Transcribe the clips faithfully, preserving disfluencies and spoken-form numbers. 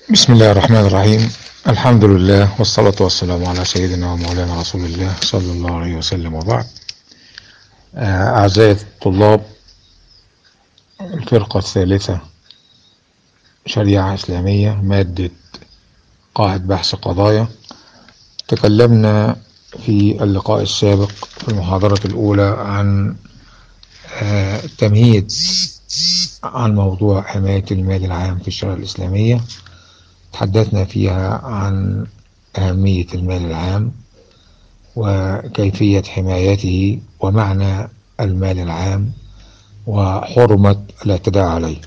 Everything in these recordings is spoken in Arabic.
بسم الله الرحمن الرحيم. الحمد لله والصلاة والسلام على سيدنا ومولانا رسول الله صلى الله عليه وسلم، وبعد. أعزائي الطلاب، الفرقة الثالثة شريعة إسلامية، مادة قاعد بحث قضايا. تكلمنا في اللقاء السابق في المحاضرة الأولى عن التمهيد عن موضوع حماية المال العام في الشريعة الإسلامية. تحدثنا فيها عن أهمية المال العام وكيفية حمايته ومعنى المال العام وحرمة الاعتداء عليه.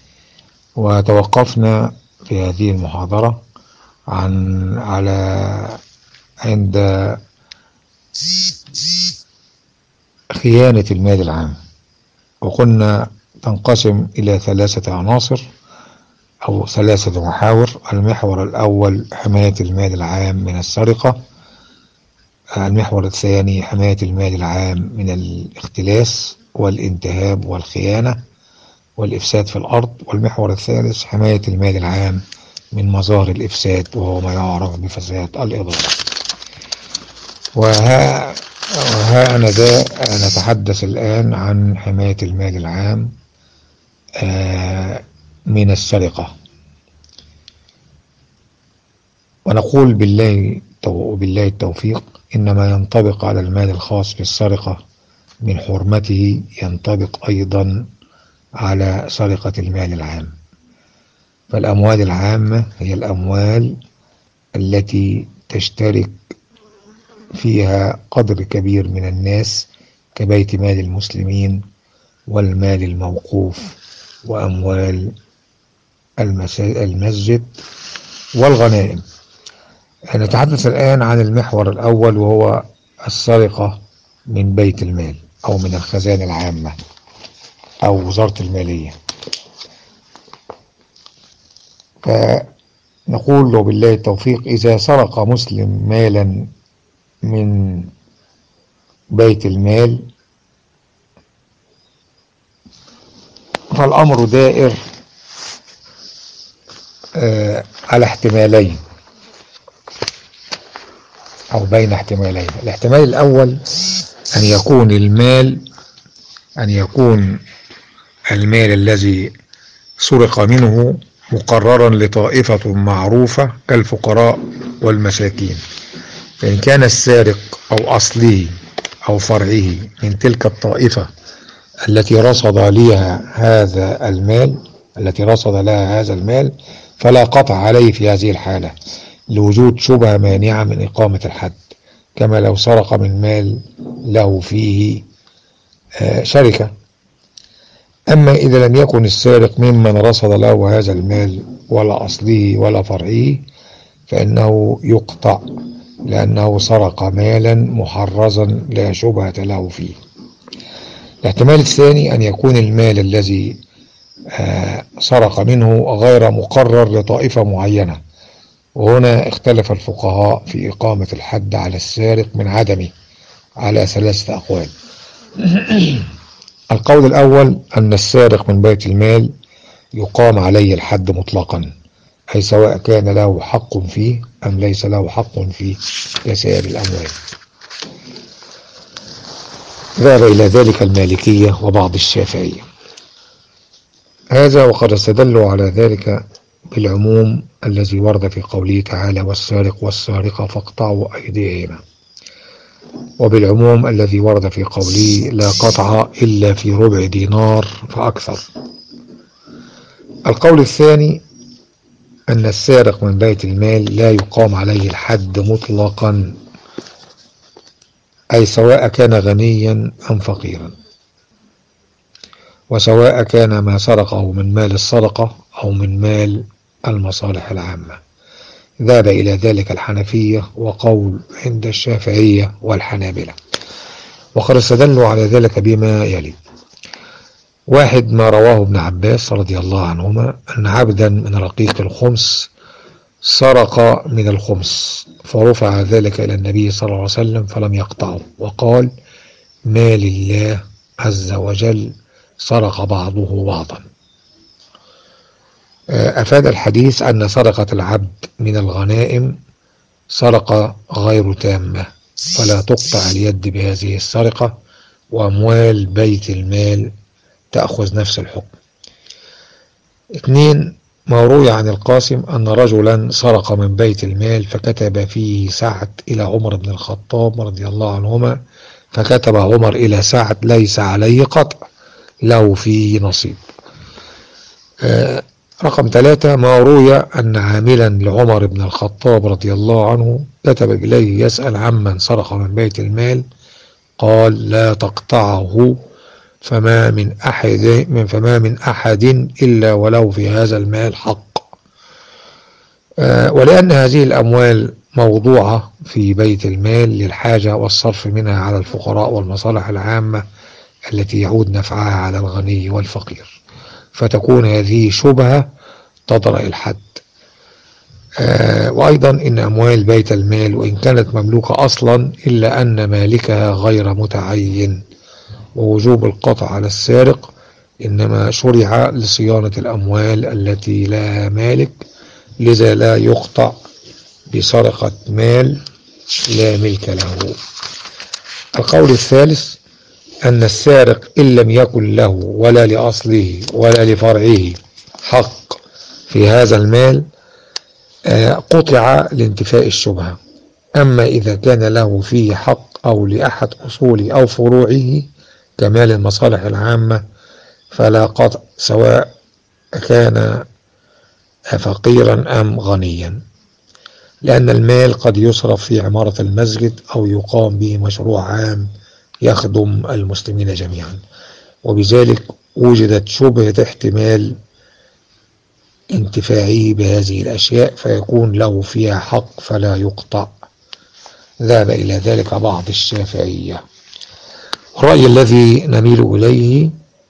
وتوقفنا في هذه المحاضرة عن على عند خيانة المال العام، وقلنا تنقسم إلى ثلاثة عناصر أو ثلاثة محاور. المحور الأول حماية المال العام من السرقة، المحور الثاني حماية المال العام من الاختلاس والانتهاب والخيانة والإفساد في الأرض، والمحور الثالث حماية المال العام من مظاهر الإفساد وهو ما يعرف بفساد الإضافة. وها, وها أنا ذا نتحدث الآن عن حماية المال العام من السرقة، ونقول بالله وبالله التوفيق إنما ينطبق على المال الخاص بالسرقة من حرمته ينطبق أيضا على سرقة المال العام. فالأموال العامة هي الأموال التي تشترك فيها قدر كبير من الناس كبيت مال المسلمين والمال الموقوف وأموال المسجد والغنائم. نتحدث الآن عن المحور الأول وهو السرقة من بيت المال أو من الخزانة العامة أو وزارة المالية. فنقول له بالله التوفيق: إذا سرق مسلم مالا من بيت المال فالأمر دائر آه على احتمالين أو بين احتمالين. الاحتمال الأول أن يكون المال أن يكون المال الذي سرق منه مقررا لطائفة معروفة كالفقراء والمساكين، فإن كان السارق أو أصله أو فرعه من تلك الطائفة التي رصد لها هذا المال التي رصد لها هذا المال فلا قطع عليه في هذه الحالة لوجود شبهة مانعة من إقامة الحد، كما لو سرق من مال له فيه شركة. أما إذا لم يكن السارق ممن رصد له هذا المال ولا أصله ولا فرعه فإنه يقطع، لأنه سرق مالا محرزا لا شبهة له فيه. الاحتمال الثاني أن يكون المال الذي سرق منه غير مقرر لطائفة معينة، وهنا اختلف الفقهاء في إقامة الحد على السارق من عدمه على ثلاثة أقوال. القول الأول أن السارق من بيت المال يقام عليه الحد مطلقا، أي سواء كان له حق فيه أم ليس له حق فيه كسائر الأموال. ذهب إلى ذلك المالكية وبعض الشافعية. هذا وقد استدلوا على ذلك بالعموم الذي ورد في قوله تعالى: والسارق والسارقة فاقطعوا أيديهما، وبالعموم الذي ورد في قوله: لا قطع إلا في ربع دينار فأكثر. القول الثاني أن السارق من بيت المال لا يقام عليه الحد مطلقا، أي سواء كان غنيا أم فقيرا، وسواء كان ما سرقه من مال السرقة أو من مال المصالح العامة. ذهب إلى ذلك الحنفية وقول عند الشافعية والحنابلة، وقد استدلوا على ذلك بما يلي: واحد، ما رواه ابن عباس رضي الله عنهما أن عبدا من رقيق الخمس سرق من الخمس فرفع ذلك إلى النبي صلى الله عليه وسلم فلم يقطعه، وقال: ما لله عز وجل سرق بعضه بعضا. أفاد الحديث أن سرقة العبد من الغنائم سرقة غير تامة، فلا تقطع اليد بهذه السرقة، وأموال بيت المال تأخذ نفس الحكم. اثنين، ما روي عن القاسم أن رجلا سرق من بيت المال فكتب فيه سعد إلى عمر بن الخطاب رضي الله عنهما، فكتب عمر إلى سعد: ليس عليه قطع، له فيه نصيب. آه رقم ثلاثة، ما روي أن عاملا لعمر بن الخطاب رضي الله عنه كتب إليه يسأل عمن سرق من بيت المال، قال: لا تقطعه، فما من أحد من فما من أحد إلا ولو في هذا المال حق. آه ولأن هذه الأموال موضوعة في بيت المال للحاجة والصرف منها على الفقراء والمصالح العامة التي يعود نفعها على الغني والفقير، فتكون هذه شبهة تضرأ الحد. آه وأيضا إن أموال بيت المال وإن كانت مملوكة أصلا إلا أن مالكها غير متعين، ووجوب القطع على السارق إنما شرع لصيانة الأموال التي لا مالك، لذا لا يقطع بسرقة مال لا ملك له. القول الثالث أن السارق إن لم يكن له ولا لأصله ولا لفرعه حق في هذا المال قطع لانتفاء الشبهة. أما إذا كان له فيه حق أو لأحد أصوله أو فروعه كمال المصالح العامة فلا قطع، سواء كان فقيرا أم غنيا، لأن المال قد يصرف في عمارة المسجد أو يقام به مشروع عام يخدم المسلمين جميعا، وبذلك وجدت شبهة احتمال انتفاعه بهذه الأشياء فيكون له فيها حق فلا يقطع. ذهب إلى ذلك بعض الشافعية. الرأي الذي نميل إليه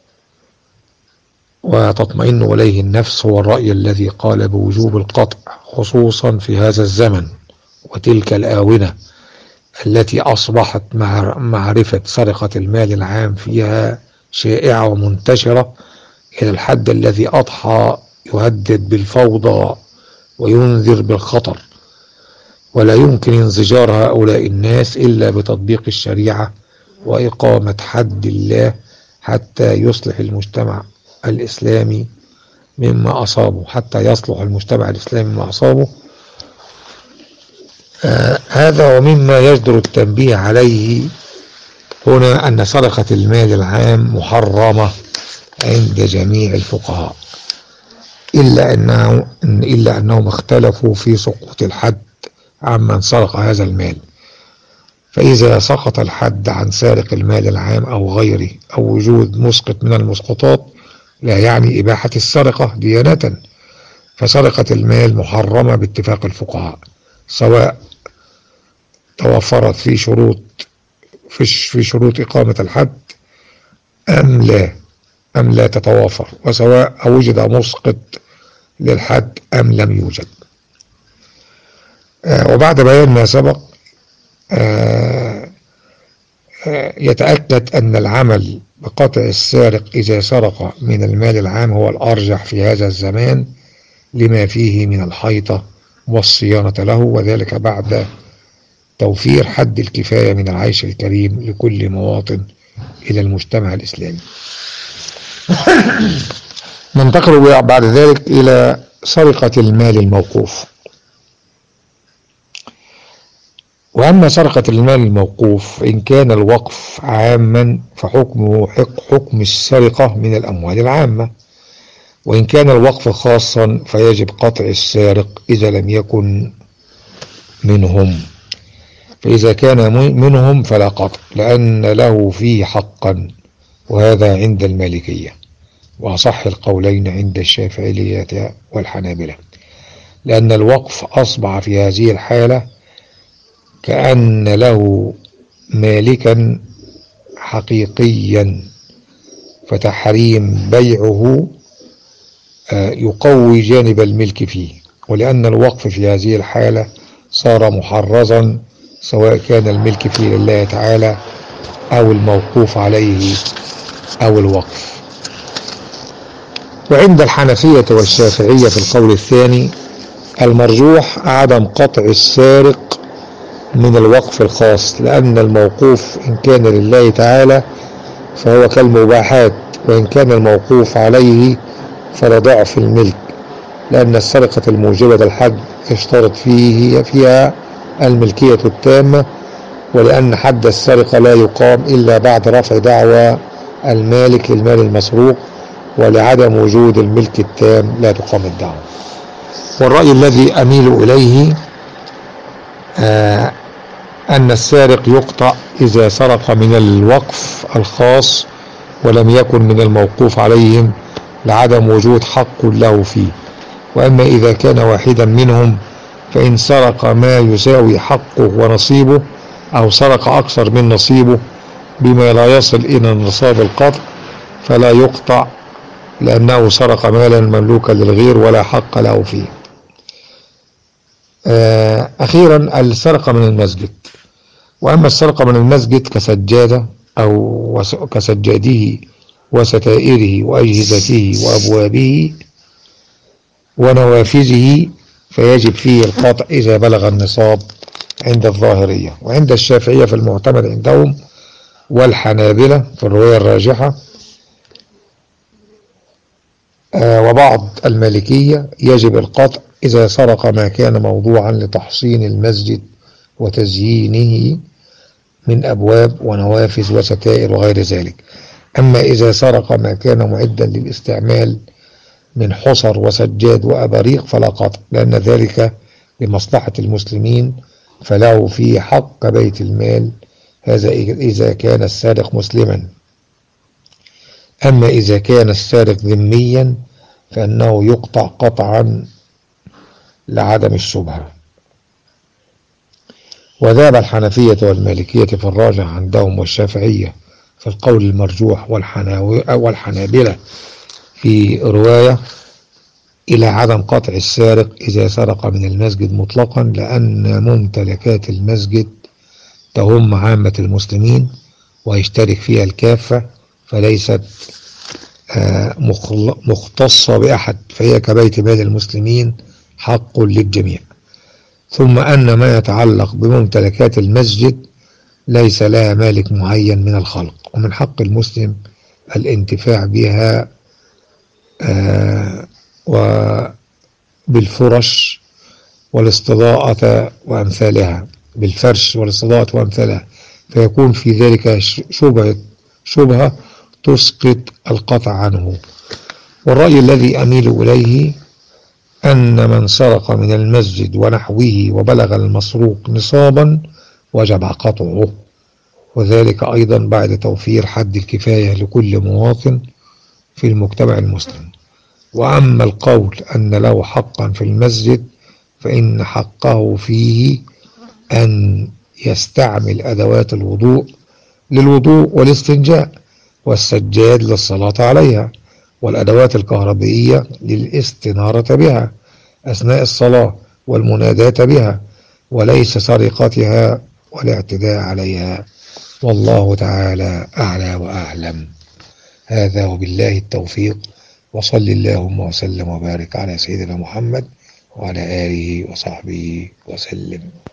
وتطمئن إليه النفس هو الرأي الذي قال بوجوب القطع، خصوصا في هذا الزمن وتلك الآونة التي أصبحت معرفة سرقة المال العام فيها شائعة ومنتشرة إلى الحد الذي أضحى يهدد بالفوضى وينذر بالخطر، ولا يمكن انزجار هؤلاء الناس إلا بتطبيق الشريعة وإقامة حد الله حتى يصلح المجتمع الإسلامي مما أصابه حتى يصلح المجتمع الإسلامي مما أصابه. آه هذا ومما يجدر التنبيه عليه هنا أن سرقة المال العام محرمة عند جميع الفقهاء، إلا أنه إلا أنهم اختلفوا في سقوط الحد عمن سرق هذا المال. فإذا سقط الحد عن سارق المال العام أو غيره أو وجود مسقط من المسقطات لا يعني إباحة السرقة ديانة، فسرقة المال محرمة باتفاق الفقهاء، سواء توفرت في شروط في شروط إقامة الحد أم لا أم لا تتوافر، وسواء وجد مسقط للحد أم لم يوجد. آه وبعد بيان ما سبق آه آه يتأكد أن العمل بقطع السارق إذا سرق من المال العام هو الأرجح في هذا الزمان لما فيه من الحيطة والصيانة له، وذلك بعد توفير حد الكفاية من العيش الكريم لكل مواطن إلى المجتمع الإسلامي. ننتقل بعد ذلك إلى سرقة المال الموقوف. وأما سرقة المال الموقوف إن كان الوقف عاما فحكمه حكم السرقة من الأموال العامة، وإن كان الوقف خاصا فيجب قطع السارق إذا لم يكن منهم، فإذا كان منهم فلا قطع لأن له فيه حقا، وهذا عند المالكية وأصح القولين عند الشافعية والحنابلة، لأن الوقف أصبح في هذه الحالة كأن له مالكا حقيقيا، فتحريم بيعه يقوي جانب الملك فيه، ولأن الوقف في هذه الحالة صار محرزا سواء كان الملك فيه لله تعالى أو الموقوف عليه أو الوقف. وعند الحنفية والشافعية في القول الثاني المرجوح عدم قطع السارق من الوقف الخاص، لأن الموقوف إن كان لله تعالى فهو كالمباحات، وإن كان الموقوف عليه فلضعف الملك، لأن السرقة الموجبة الحد يشترط فيه فيها الملكية التامة، ولأن حد السرقة لا يقام إلا بعد رفع دعوى المالك للمال المسروق، ولعدم وجود الملك التام لا تقام الدعوى. والرأي الذي أميل إليه آه أن السارق يقطع إذا سرق من الوقف الخاص ولم يكن من الموقوف عليهم لعدم وجود حق له فيه. وأما إذا كان واحدا منهم فإن سرق ما يساوي حقه ونصيبه أو سرق أكثر من نصيبه بما لا يصل إلى نصاب القطع فلا يقطع، لأنه سرق مالا مملوكا للغير ولا حق له فيه. أخيرا السرقة من المسجد. وأما السرقة من المسجد كسجادة أو كسجاده وستائره وأجهزته وأبوابه ونوافذه فيجب فيه القطع إذا بلغ النصاب عند الظاهرية. وعند الشافعية في المعتمد عندهم والحنابلة في الرواية الراجحة وبعض المالكية يجب القطع إذا سرق ما كان موضوعا لتحصين المسجد وتزيينه من أبواب ونوافذ وستائر وغير ذلك. أما إذا سرق ما كان معدا للاستعمال من حصر وسجاد وأباريق فلا قطع، لأن ذلك لمصلحة المسلمين فله فيه حق بيت المال، هذا إذا كان السارق مسلما. أما إذا كان السارق ذميا فإنه يقطع قطعا لعدم الشبهة. وذهب الحنفية والمالكية في الراجح عندهم والشافعية في القول المرجوح والحنابلة في رواية إلى عدم قطع السارق إذا سرق من المسجد مطلقا، لأن ممتلكات المسجد تهم عامة المسلمين ويشترك فيها الكافة، فليست مختصة بأحد، فهي كبيت مال المسلمين حق للجميع. ثم أن ما يتعلق بممتلكات المسجد ليس لها مالك معين من الخلق، ومن حق المسلم الانتفاع بها وبالفرش والاستضاءة وأمثالها بالفرش والاستضاءة وأمثالها، فيكون في ذلك شبهة شبهة تسقط القطع عنه. والرأي الذي أميل إليه أن من سرق من المسجد ونحوه وبلغ المسروق نصابا وجب قطعه، وذلك أيضا بعد توفير حد الكفاية لكل مواطن في المجتمع المسلم. وأما القول أن له حقا في المسجد فإن حقه فيه أن يستعمل أدوات الوضوء للوضوء والاستنجاء، والسجاد للصلاة عليها، والأدوات الكهربائية للاستنارة بها أثناء الصلاة والمناداة بها، وليس سرقتها والاعتداء عليها. والله تعالى أعلى وأعلم. هذا وبالله التوفيق، وصل اللهم وسلم وبارك على سيدنا محمد وعلى آله وصحبه وسلم.